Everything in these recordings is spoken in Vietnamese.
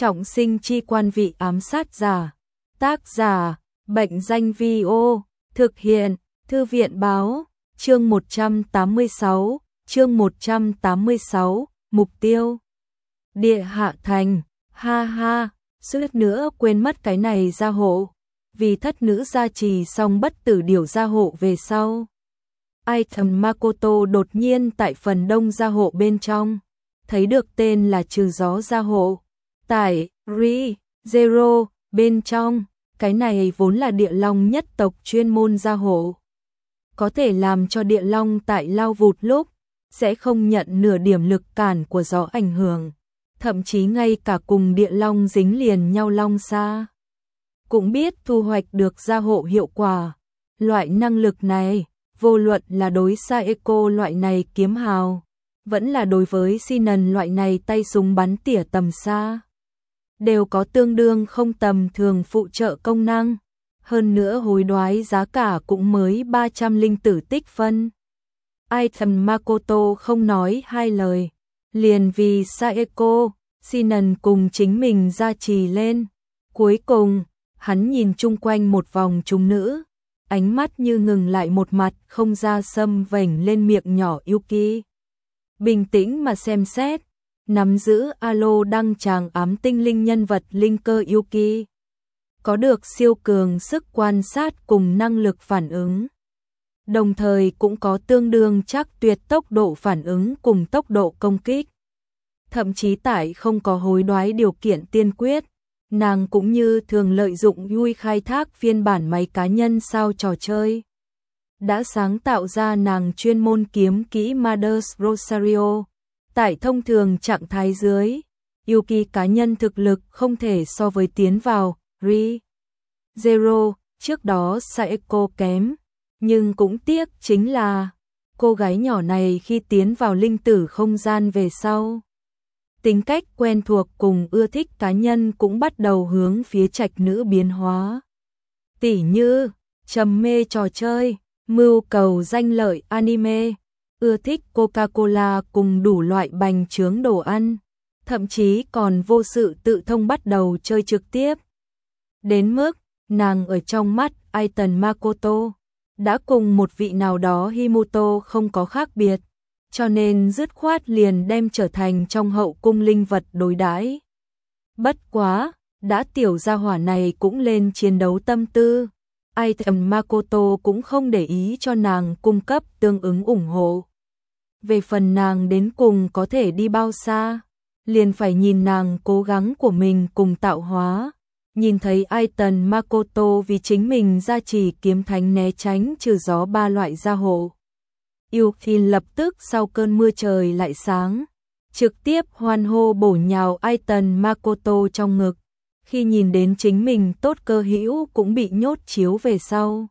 Trọng sinh chi quan vị ám sát giả. Tác giả, Bệnh danh Vi-ô. Thực hiện, Thư viện báo. Chương 186, mục tiêu. Địa hạ thành, ha ha, suýt nữa quên mất cái này gia hộ. Vì thất nữ gia trì xong bất tử điểu gia hộ về sau. Item Makoto đột nhiên tại phần đông gia hộ bên trong, thấy được tên là trừ gió gia hộ. Tại Re-Zero bên trong, cái này vốn là địa long nhất tộc chuyên môn gia hộ. Có thể làm cho địa long tại lao vụt lúc, sẽ không nhận nửa điểm lực cản của gió ảnh hưởng. Thậm chí ngay cả cùng địa long dính liền nhau long xa, cũng biết thu hoạch được gia hộ hiệu quả. Loại năng lực này, vô luận là đối Saeko loại này kiếm hào, vẫn là đối với Sinon loại này tay súng bắn tỉa tầm xa, đều có tương đương không tầm thường phụ trợ công năng. Hơn nữa hối đoái giá cả cũng mới 300 linh tử tích phân. Item Makoto không nói hai lời, liền vì Saeko, Sinon cùng chính mình gia trì lên. Cuối cùng, hắn nhìn chung quanh một vòng chúng nữ, ánh mắt như ngừng lại một mặt không ra xâm vểnh lên miệng nhỏ Yuki. Bình tĩnh mà xem xét, nắm giữ alo đăng tràng ám tinh linh nhân vật linh cơ Yuki. Có được siêu cường sức quan sát cùng năng lực phản ứng. Đồng thời cũng có tương đương chắc tuyệt tốc độ phản ứng cùng tốc độ công kích. Thậm chí tại không có hối đoái điều kiện tiên quyết, nàng cũng như thường lợi dụng Yui khai thác phiên bản máy cá nhân sao trò chơi. Đã sáng tạo ra nàng chuyên môn kiếm kỹ Mother's Rosario. Tại thông thường trạng thái dưới, Yuki cá nhân thực lực không thể so với tiến vào Re-Zero, trước đó Saeko kém. Nhưng cũng tiếc chính là, cô gái nhỏ này khi tiến vào linh tử không gian về sau, tính cách quen thuộc cùng ưa thích cá nhân cũng bắt đầu hướng phía trạch nữ biến hóa. Tỉ như, trầm mê trò chơi, mưu cầu danh lợi anime, ưa thích Coca-Cola cùng đủ loại bánh chướng đồ ăn, thậm chí còn vô sự tự thông bắt đầu chơi trực tiếp. Đến mức, nàng ở trong mắt Item Makoto, đã cùng một vị nào đó Himoto không có khác biệt, cho nên dứt khoát liền đem trở thành trong hậu cung linh vật đối đãi. Bất quá, đã tiểu gia hỏa này cũng lên chiến đấu tâm tư, Item Makoto cũng không để ý cho nàng cung cấp tương ứng ủng hộ. Về phần nàng đến cùng có thể đi bao xa, liền phải nhìn nàng cố gắng của mình cùng tạo hóa. Nhìn thấy Item Makoto vì chính mình gia trì kiếm thánh né tránh trừ gió 3 loại gia hộ, Yuki lập tức sau cơn mưa trời lại sáng, trực tiếp hoan hô bổ nhào Item Makoto trong ngực. Khi nhìn đến chính mình tốt cơ hữu cũng bị nhốt chiếu về sau,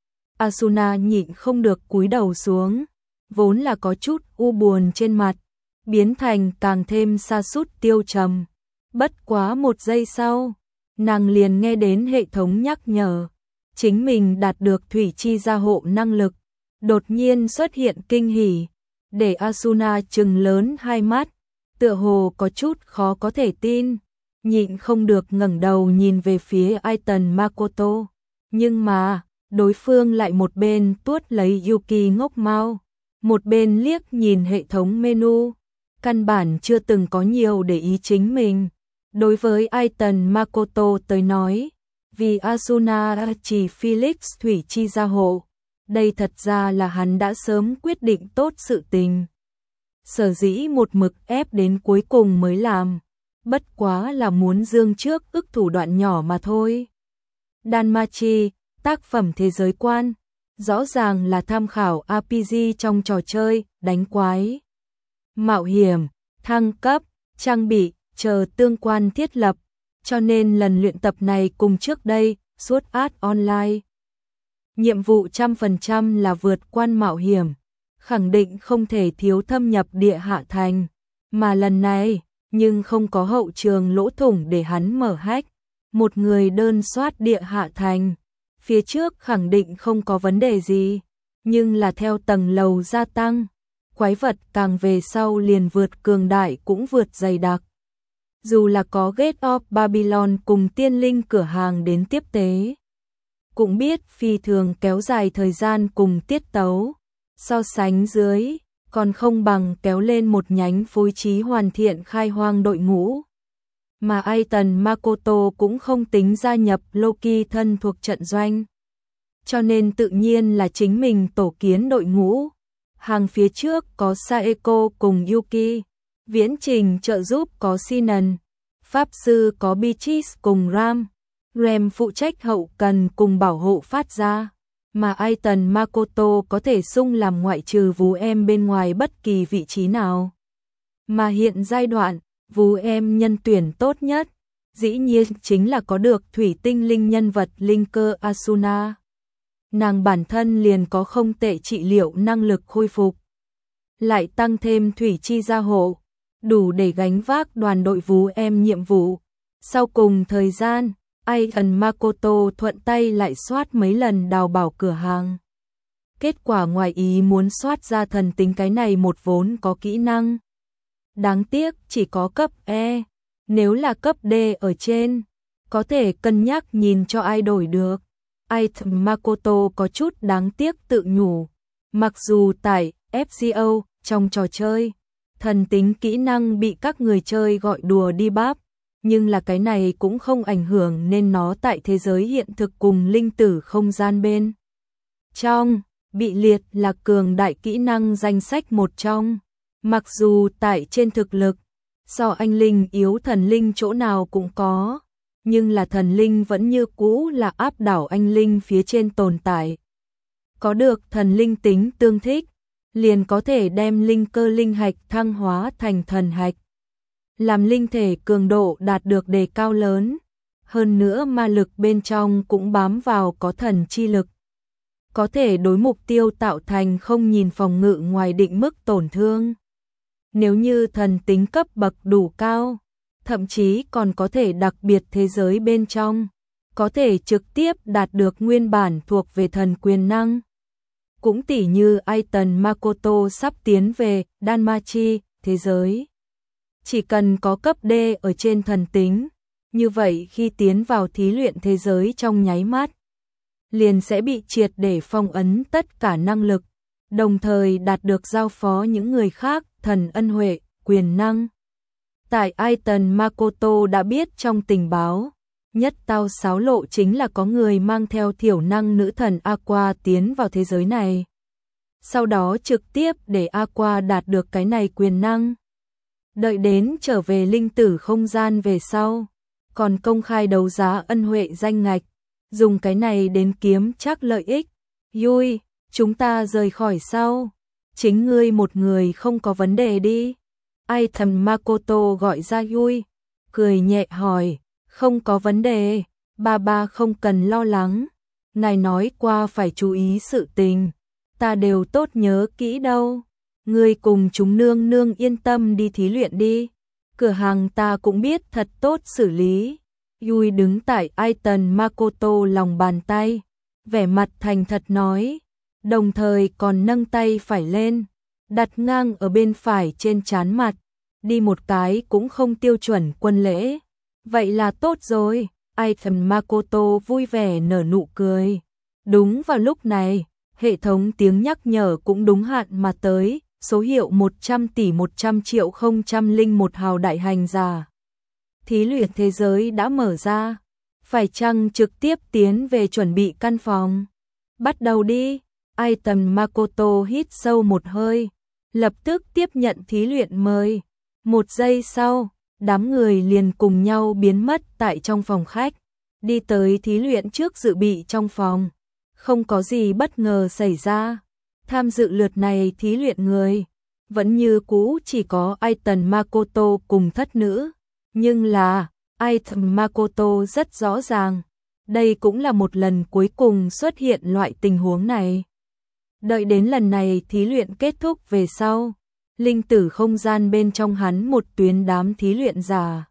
Asuna nhịn không được cúi đầu xuống, vốn là có chút u buồn trên mặt, biến thành càng thêm sa sút tiêu trầm. Bất quá một giây sau, nàng liền nghe đến hệ thống nhắc nhở, chính mình đạt được thủy chi gia hộ năng lực, đột nhiên xuất hiện kinh hỉ, để Asuna trừng lớn hai mắt, tựa hồ có chút khó có thể tin, nhịn không được ngẩng đầu nhìn về phía Item Makoto, nhưng mà, đối phương lại một bên tuốt lấy Yuki ngốc mau, một bên liếc nhìn hệ thống menu, căn bản chưa từng có nhiều để ý chính mình. Đối với Item Makoto tới nói, vì Asuna chỉ Felix thủy chi gia hộ, đây thật ra là hắn đã sớm quyết định tốt sự tình. Sở dĩ một mực ép đến cuối cùng mới làm, bất quá là muốn dương trước ức thủ đoạn nhỏ mà thôi. Danmachi, tác phẩm thế giới quan, rõ ràng là tham khảo RPG trong trò chơi, đánh quái, mạo hiểm, thăng cấp, trang bị, chờ tương quan thiết lập, cho nên lần luyện tập này cùng trước đây, Sword Art Online. Nhiệm vụ 100% là vượt quan mạo hiểm, khẳng định không thể thiếu thâm nhập địa hạ thành, mà lần này, nhưng không có hậu trường lỗ thủng để hắn mở hack, một người đơn soát địa hạ thành, phía trước khẳng định không có vấn đề gì, nhưng là theo tầng lầu gia tăng, quái vật càng về sau liền vượt cường đại cũng vượt dày đặc. Dù là có Gate of Babylon cùng tiên linh cửa hàng đến tiếp tế, cũng biết phi thường kéo dài thời gian cùng tiết tấu, so sánh dưới, còn không bằng kéo lên một nhánh phối trí hoàn thiện khai hoang đội ngũ. Mà Aiton Makoto cũng không tính gia nhập Loki thân thuộc trận doanh, cho nên tự nhiên là chính mình tổ kiến đội ngũ. Hàng phía trước có Saeko cùng Yuki, viễn trình trợ giúp có Sinan, pháp sư có Beatrice cùng Ram, Rem phụ trách hậu cần cùng bảo hộ phát ra, mà Aiton Makoto có thể sung làm ngoại trừ Vú Em bên ngoài bất kỳ vị trí nào. Mà hiện giai đoạn, Vú Em nhân tuyển tốt nhất, dĩ nhiên chính là có được thủy tinh linh nhân vật linh cơ Asuna. Nàng bản thân liền có không tệ trị liệu năng lực khôi phục, lại tăng thêm thủy chi gia hộ, đủ để gánh vác đoàn đội Vú Em nhiệm vụ. Sau cùng thời gian, Aiton Makoto thuận tay lại soát mấy lần đào bảo cửa hàng. Kết quả ngoài ý muốn soát ra thần tính cái này một vốn có kỹ năng. Đáng tiếc chỉ có cấp E, nếu là cấp D ở trên, có thể cân nhắc nhìn cho ai đổi được. Aiton Makoto có chút đáng tiếc tự nhủ, mặc dù tại FGO, trong trò chơi, thần tính kỹ năng bị các người chơi gọi đùa đi bắp, nhưng là cái này cũng không ảnh hưởng nên nó tại thế giới hiện thực cùng linh tử không gian bên trong, bị liệt là cường đại kỹ năng danh sách một trong. Mặc dù tại trên thực lực, so anh linh yếu thần linh chỗ nào cũng có, nhưng là thần linh vẫn như cũ là áp đảo anh linh phía trên tồn tại. Có được thần linh tính tương thích, liền có thể đem linh cơ linh hạch thăng hóa thành thần hạch, làm linh thể cường độ đạt được đề cao lớn. Hơn nữa ma lực bên trong cũng bám vào có thần chi lực, có thể đối mục tiêu tạo thành không nhìn phòng ngự ngoài định mức tổn thương. Nếu như thần tính cấp bậc đủ cao, thậm chí còn có thể đặc biệt thế giới bên trong, có thể trực tiếp đạt được nguyên bản thuộc về thần quyền năng. Cũng tỉ như Aiton Makoto sắp tiến về Danmachi thế giới. Chỉ cần có cấp D ở trên thần tính, như vậy khi tiến vào thí luyện thế giới trong nháy mắt, liền sẽ bị triệt để phong ấn tất cả năng lực, đồng thời đạt được giao phó những người khác thần ân huệ, quyền năng. Tại Aiton Makoto đã biết trong tình báo, nhất tao xáo lộ chính là có người mang theo thiểu năng nữ thần Aqua tiến vào thế giới này. Sau đó trực tiếp để Aqua đạt được cái này quyền năng. Đợi đến trở về linh tử không gian về sau, còn công khai đấu giá ân huệ danh ngạch, dùng cái này đến kiếm chắc lợi ích. Yui, chúng ta rời khỏi sau. Chính ngươi một người không có vấn đề đi. Aiton Makoto gọi ra Yui, cười nhẹ hỏi, không có vấn đề, ba không cần lo lắng. Ngài nói qua phải chú ý sự tình, ta đều tốt nhớ kỹ đâu. Ngươi cùng chúng nương nương yên tâm đi thí luyện đi. Cửa hàng ta cũng biết thật tốt xử lý. Yui đứng tại Aiton Makoto lòng bàn tay, vẻ mặt thành thật nói, đồng thời còn nâng tay phải lên, đặt ngang ở bên phải trên trán mặt, đi một cái cũng không tiêu chuẩn quân lễ. Vậy là tốt rồi. Aiton Makoto vui vẻ nở nụ cười. Đúng vào lúc này, hệ thống tiếng nhắc nhở cũng đúng hạn mà tới, số hiệu 100 tỷ 100 triệu 001 hào đại hành giả. Thí luyện thế giới đã mở ra, phải chăng trực tiếp tiến về chuẩn bị căn phòng? Bắt đầu đi. Aiton Makoto hít sâu một hơi, lập tức tiếp nhận thí luyện mời. Một giây sau, đám người liền cùng nhau biến mất tại trong phòng khách, đi tới thí luyện trước dự bị trong phòng. Không có gì bất ngờ xảy ra. Tham dự lượt này thí luyện người vẫn như cũ chỉ có Aiton Makoto cùng thất nữ, nhưng là Aiton Makoto rất rõ ràng, đây cũng là một lần cuối cùng xuất hiện loại tình huống này. Đợi đến lần này thí luyện kết thúc về sau, linh tử không gian bên trong hắn một tuyến đám thí luyện giả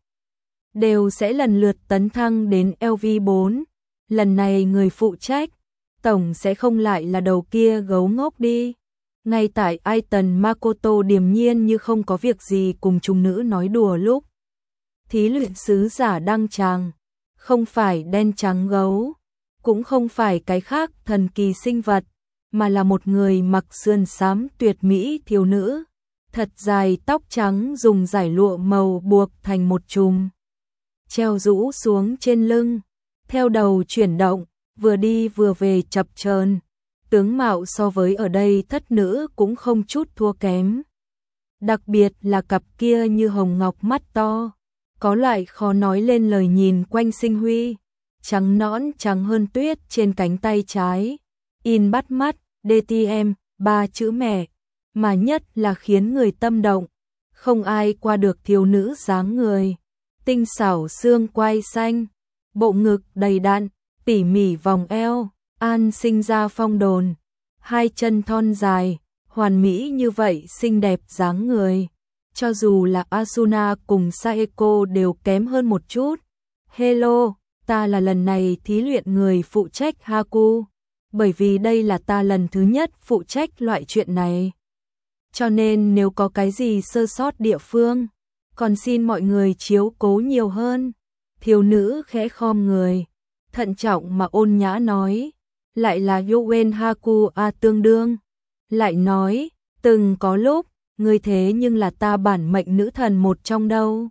đều sẽ lần lượt tấn thăng đến LV4. Lần này người phụ trách tổng sẽ không lại là đầu kia gấu ngốc đi. Ngay tại Aiton Makoto điềm nhiên như không có việc gì cùng chúng nữ nói đùa lúc thí luyện sứ giả đăng tràng, không phải đen trắng gấu, cũng không phải cái khác thần kỳ sinh vật, mà là một người mặc sườn xám tuyệt mỹ thiếu nữ, thật dài tóc trắng dùng dải lụa màu buộc thành một chùm, treo rũ xuống trên lưng, theo đầu chuyển động, vừa đi vừa về chập chờn, tướng mạo so với ở đây thất nữ cũng không chút thua kém. Đặc biệt là cặp kia như hồng ngọc mắt to, có loại khó nói lên lời nhìn quanh sinh huy, trắng nõn trắng hơn tuyết trên cánh tay trái, in bắt mắt, DTM, 3 chữ mẹ, mà nhất là khiến người tâm động, không ai qua được thiếu nữ dáng người, tinh xảo xương quai xanh, bộ ngực đầy đặn, tỉ mỉ vòng eo, an sinh ra phong đồn, hai chân thon dài, hoàn mỹ như vậy xinh đẹp dáng người. Cho dù là Asuna cùng Saeko đều kém hơn một chút. Hello, ta là lần này thí luyện người phụ trách Haku, bởi vì đây là ta lần thứ nhất phụ trách loại chuyện này. Cho nên nếu có cái gì sơ sót địa phương, còn xin mọi người chiếu cố nhiều hơn. Thiếu nữ khẽ khom người, thận trọng mà ôn nhã nói, lại là Youen Haku a tương đương. Lại nói, từng có lúc, ngươi thế nhưng là ta bản mệnh nữ thần một trong đâu.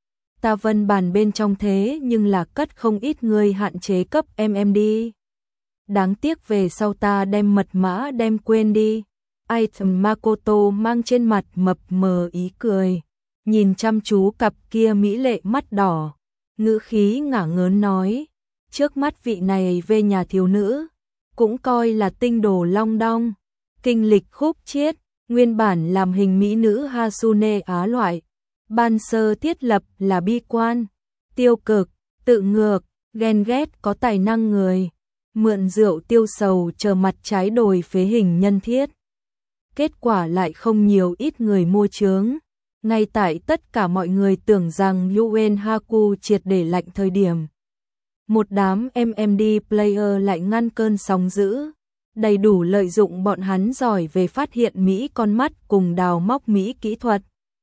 Ta vân bản bên trong thế nhưng là cất không ít người hạn chế cấp đi. Đáng tiếc về sau ta đem mật mã đem quên đi. Item Makoto mang trên mặt mập mờ ý cười, nhìn chăm chú cặp kia mỹ lệ mắt đỏ, ngữ khí ngả ngớn nói, trước mắt vị này về nhà thiếu nữ, cũng coi là tinh đồ long đong, kinh lịch khúc chiết, nguyên bản làm hình mỹ nữ Hasune Á loại, ban sơ thiết lập là bi quan, tiêu cực, tự ngược, ghen ghét có tài năng người, mượn rượu tiêu sầu chờ mặt trái đồi phế hình nhân thiết. Kết quả lại không nhiều ít người mua chướng, ngay tại tất cả mọi người tưởng rằng Youen Haku triệt để lạnh thời điểm. Một đám MMD player lại ngăn cơn sóng dữ, đầy đủ lợi dụng bọn hắn giỏi về phát hiện Mỹ con mắt cùng đào móc Mỹ kỹ thuật.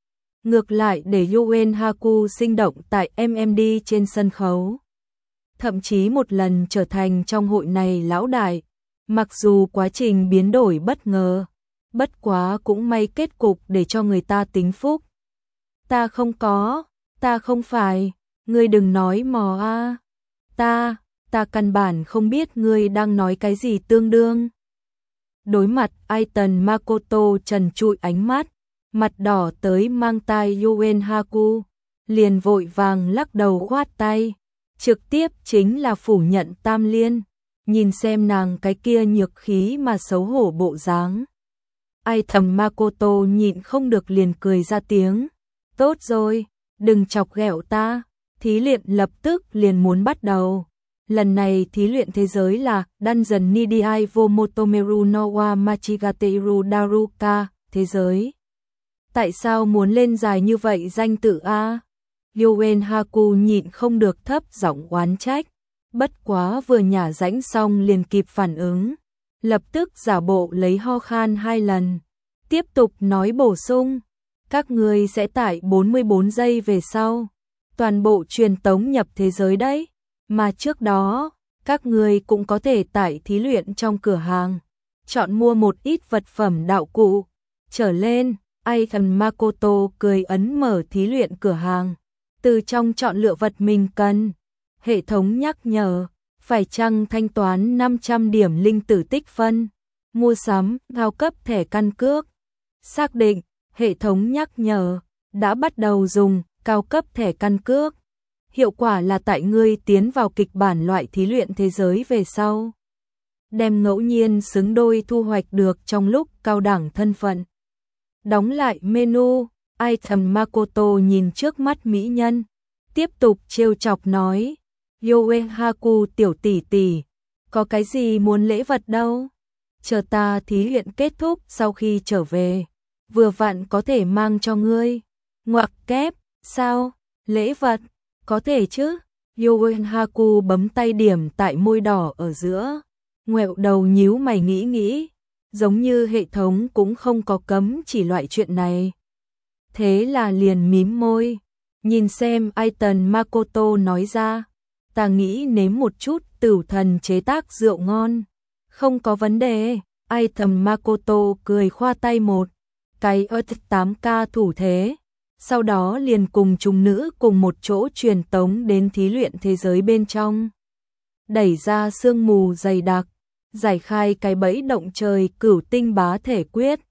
Ngược lại để Youen Haku sinh động tại MMD trên sân khấu. Thậm chí một lần trở thành trong hội này lão đại, mặc dù quá trình biến đổi bất ngờ, bất quá cũng may kết cục để cho người ta tính phúc. Ta không có, ta không phải, ngươi đừng nói mò a. Ta căn bản không biết ngươi đang nói cái gì tương đương. Đối mặt Aiton Makoto trần trụi ánh mắt, mặt đỏ tới mang tai Youen Haku, liền vội vàng lắc đầu khoát tay, trực tiếp chính là phủ nhận tam liên, nhìn xem nàng cái kia nhược khí mà xấu hổ bộ dáng. Aiton Makoto nhịn không được liền cười ra tiếng, tốt rồi, đừng chọc ghẹo ta, thí luyện lập tức liền muốn bắt đầu. Lần này thí luyện thế giới là Dungeon Nidiai wo Motomeru no wa Machigateru Daruka, thế giới. Tại sao muốn lên dài như vậy danh tự a? Youen Haku nhịn không được thấp giọng oán trách, bất quá vừa nhả rãnh xong liền kịp phản ứng, lập tức giả bộ lấy ho khan 2 lần, tiếp tục nói bổ sung, các ngươi sẽ tải 44 giây về sau, toàn bộ truyền tống nhập thế giới đấy. Mà trước đó, các người cũng có thể tải thí luyện trong cửa hàng, chọn mua một ít vật phẩm đạo cụ, trở lên, Aiton Makoto cười ấn mở thí luyện cửa hàng, từ trong chọn lựa vật mình cần, hệ thống nhắc nhở, phải chăng thanh toán 500 điểm linh tử tích phân, mua sắm, cao cấp thẻ căn cước, xác định, hệ thống nhắc nhở, đã bắt đầu dùng, cao cấp thẻ căn cước. Hiệu quả là tại ngươi tiến vào kịch bản loại thí luyện thế giới về sau, đem ngẫu nhiên xứng đôi thu hoạch được trong lúc cao đẳng thân phận. Đóng lại menu, Item Makoto nhìn trước mắt mỹ nhân, tiếp tục trêu chọc nói, Youen Haku tiểu tỷ tỷ, có cái gì muốn lễ vật đâu? Chờ ta thí luyện kết thúc sau khi trở về, vừa vặn có thể mang cho ngươi. Ngoặc kép, sao? Lễ vật? Có thể chứ? Youen Haku bấm tay điểm tại môi đỏ ở giữa, ngoẹo đầu nhíu mày nghĩ, giống như hệ thống cũng không có cấm chỉ loại chuyện này. Thế là liền mím môi, Nhìn xem Aiton Makoto nói ra, ta nghĩ nếm một chút Tử Thần chế tác rượu ngon. Không có vấn đề. Aiton Makoto cười khoa tay một cái 8K thủ thế. Sau đó liền cùng chúng nữ cùng một chỗ truyền tống đến thí luyện thế giới bên trong. Đẩy ra sương mù dày đặc, giải khai cái bẫy động trời Cửu Tinh Bá Thể Quyết.